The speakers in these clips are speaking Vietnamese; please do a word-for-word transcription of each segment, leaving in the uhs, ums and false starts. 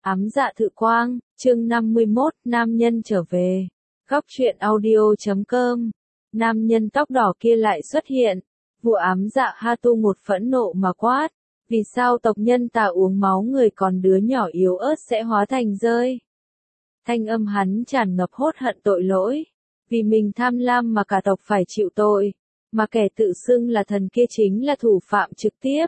Ám dạ thự quang, chương năm mươi mốt, nam nhân trở về. Góc truyện audio chấm com. Nam nhân tóc đỏ kia lại xuất hiện. Vua ám dạ Hatu một phẫn nộ mà quát. Vì sao tộc nhân ta uống máu người còn đứa nhỏ yếu ớt sẽ hóa thành rơi? Thanh âm hắn tràn ngập hốt hận tội lỗi. Vì mình tham lam mà cả tộc phải chịu tội. Mà kẻ tự xưng là thần kia chính là thủ phạm trực tiếp.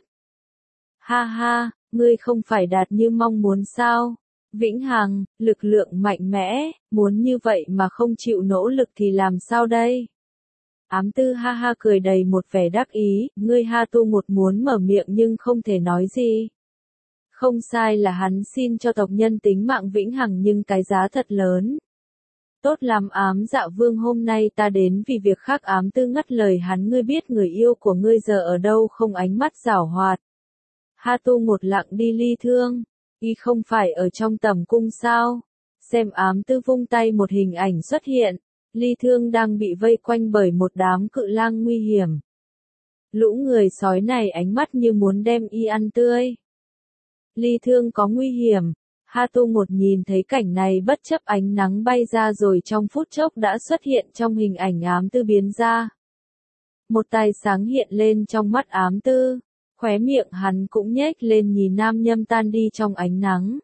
Ha ha, ngươi không phải đạt như mong muốn sao? Vĩnh hằng, lực lượng mạnh mẽ, muốn như vậy mà không chịu nỗ lực thì làm sao đây? Ám tư ha ha cười đầy một vẻ đắc ý, ngươi Hatu một muốn mở miệng nhưng không thể nói gì. Không sai là hắn xin cho tộc nhân tính mạng vĩnh hằng nhưng cái giá thật lớn. Tốt lắm ám dạ vương, hôm nay ta đến vì việc khác. Ám tư ngắt lời hắn, ngươi biết người yêu của ngươi giờ ở đâu không? Ánh mắt giảo hoạt. Hatu một lặng đi. Ly Thương, y không phải ở trong tầm cung sao? Xem. Ám tư vung tay, một hình ảnh xuất hiện. Ly Thương đang bị vây quanh bởi một đám cự lang nguy hiểm. Lũ người sói này ánh mắt như muốn đem y ăn tươi. Ly Thương có nguy hiểm. Hatu một nhìn thấy cảnh này bất chấp ánh nắng bay ra rồi trong phút chốc đã xuất hiện trong hình ảnh ám tư biến ra. Một tia sáng hiện lên trong mắt ám tư. Khóe miệng hắn cũng nhếch lên nhìn nam nhâm tan đi trong ánh nắng.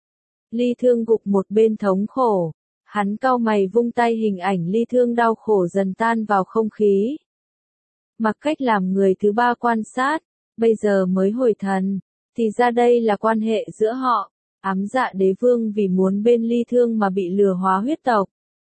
Ly Thương gục một bên thống khổ. Hắn cau mày vung tay, hình ảnh Ly Thương đau khổ dần tan vào không khí. Mặc Cách làm người thứ ba quan sát, bây giờ mới hồi thần, thì ra đây là quan hệ giữa họ. Ám dạ đế vương vì muốn bên Ly Thương mà bị lừa hóa huyết tộc.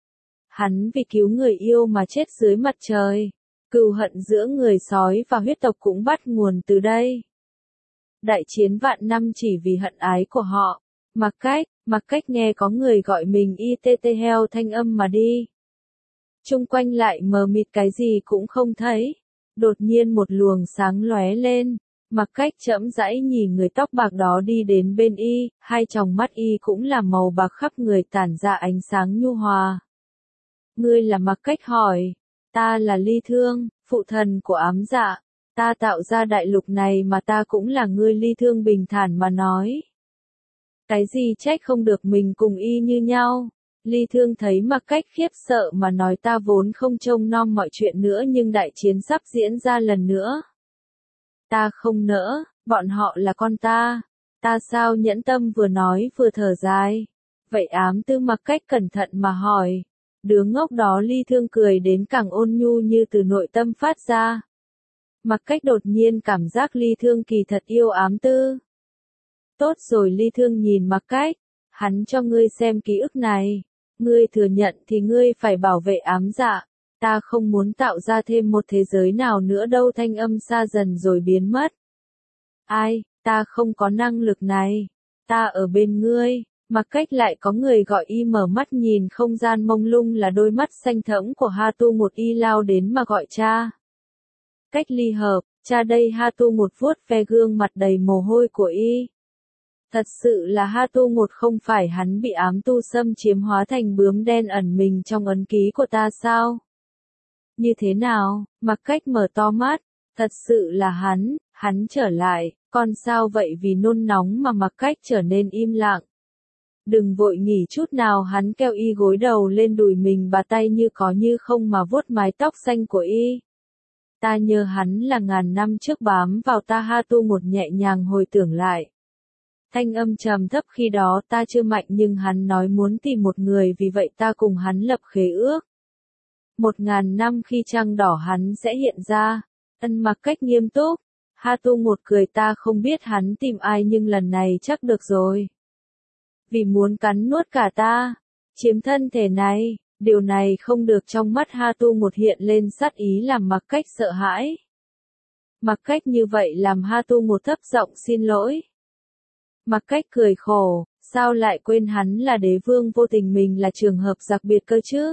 Hắn vì cứu người yêu mà chết dưới mặt trời. Cừu hận giữa người sói và huyết tộc cũng bắt nguồn từ đây. Đại chiến vạn năm chỉ vì hận ái của họ. Mặc Cách, Mặc Cách nghe có người gọi mình i tê tê heo thanh âm mà đi. Chung quanh lại mờ mịt, cái gì cũng không thấy. Đột nhiên một luồng sáng lóe lên. Mặc Cách chậm rãi nhìn người tóc bạc đó đi đến bên y, hai tròng mắt y cũng là màu bạc, khắp người tản ra ánh sáng nhu hòa. Ngươi là? Mặc Cách hỏi. Ta là Ly Thương, phụ thần của ám dạ. Ta tạo ra đại lục này mà ta cũng là ngươi. Ly Thương bình thản mà nói. Cái gì trách không được mình cùng y như nhau. Ly Thương thấy Mặc Cách khiếp sợ mà nói, ta vốn không trông nom mọi chuyện nữa nhưng đại chiến sắp diễn ra lần nữa. Ta không nỡ, bọn họ là con ta. Ta sao nhẫn tâm? Vừa nói vừa thở dài. Vậy ám tư? Mặc Cách cẩn thận mà hỏi. Đứa ngốc đó. Ly Thương cười đến càng ôn nhu như từ nội tâm phát ra. Mặc Cách đột nhiên cảm giác Ly Thương kỳ thật yêu ám tư. Tốt rồi. Ly Thương nhìn Mặc Cách. Hắn cho ngươi xem ký ức này. Ngươi thừa nhận thì ngươi phải bảo vệ ám dạ. Ta không muốn tạo ra thêm một thế giới nào nữa đâu. Thanh âm xa dần rồi biến mất. Ai, ta không có năng lực này. Ta ở bên ngươi. Mặc Cách lại có người gọi y. Mở mắt nhìn không gian mông lung là đôi mắt xanh thẫm của Hatu một, y lao đến mà gọi cha. Cách ly hợp, cha đây. Hatu một vuốt ve gương mặt đầy mồ hôi của y. Thật sự là Hatu một, không phải hắn bị ám tu xâm chiếm hóa thành bướm đen ẩn mình trong ấn ký của ta sao? Như thế nào? Mặc Cách mở to mắt. Thật sự là hắn, hắn trở lại. Con sao vậy? Vì nôn nóng mà Mặc Cách trở nên im lặng. Đừng vội nghỉ chút nào. Hắn kéo y gối đầu lên đùi mình, bà tay như có như không mà vuốt mái tóc xanh của y. Ta nhớ hắn là ngàn năm trước bám vào ta. Hatu một nhẹ nhàng hồi tưởng lại. Thanh âm trầm thấp, khi đó ta chưa mạnh nhưng hắn nói muốn tìm một người, vì vậy ta cùng hắn lập khế ước. Một ngàn năm khi trăng đỏ hắn sẽ hiện ra. Ân. Mặc Cách nghiêm túc. Hatu một cười, ta không biết hắn tìm ai nhưng lần này chắc được rồi. Vì muốn cắn nuốt cả ta, chiếm thân thể này, điều này không được. Trong mắt Hatu một hiện lên sát ý làm Mặc Cách sợ hãi. Mặc Cách như vậy làm Hatu một thấp giọng xin lỗi. Mặc Cách cười khổ, sao lại quên hắn là đế vương? Vô tình mình là trường hợp đặc biệt cơ chứ.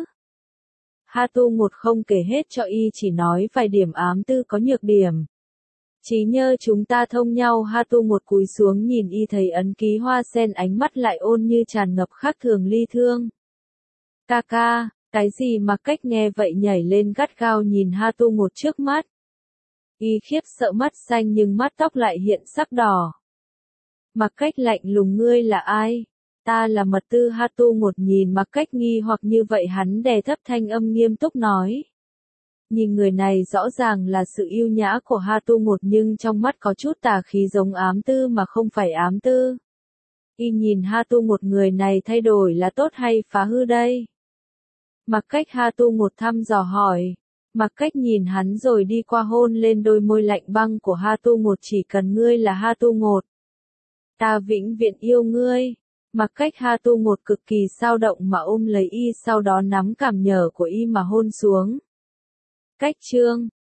Hatu một không kể hết cho y, chỉ nói vài điểm. Ám tư có nhược điểm. Trí nhớ chúng ta thông nhau. Hatu một cúi xuống nhìn y, thấy ấn ký hoa sen, ánh mắt lại ôn như tràn ngập khác thường. Ly Thương. Ca ca, cái gì? Mặc Cách nghe vậy nhảy lên gắt gao nhìn Hatu một trước mắt. Y khiếp sợ, mắt xanh nhưng mắt tóc lại hiện sắc đỏ. Mặc Cách lạnh lùng, ngươi là ai? Ta là mật tư Ha Tu một nhìn Mặc Cách nghi hoặc như vậy hắn đè thấp thanh âm nghiêm túc nói. Nhìn người này rõ ràng là sự yêu nhã của Ha Tu một nhưng trong mắt có chút tà khí giống ám tư mà không phải ám tư. Y nhìn Ha Tu một người này thay đổi là tốt hay phá hư đây? Mặc Cách Ha Tu một thăm dò hỏi. Mặc Cách nhìn hắn rồi đi qua hôn lên đôi môi lạnh băng của Ha Tu một chỉ cần ngươi là Ha Tu một. Ta vĩnh viễn yêu ngươi. Mặc Cách Ha Tu một cực kỳ sao động mà ôm lấy y sau đó nắm cằm nhở của y mà hôn xuống. Cách chương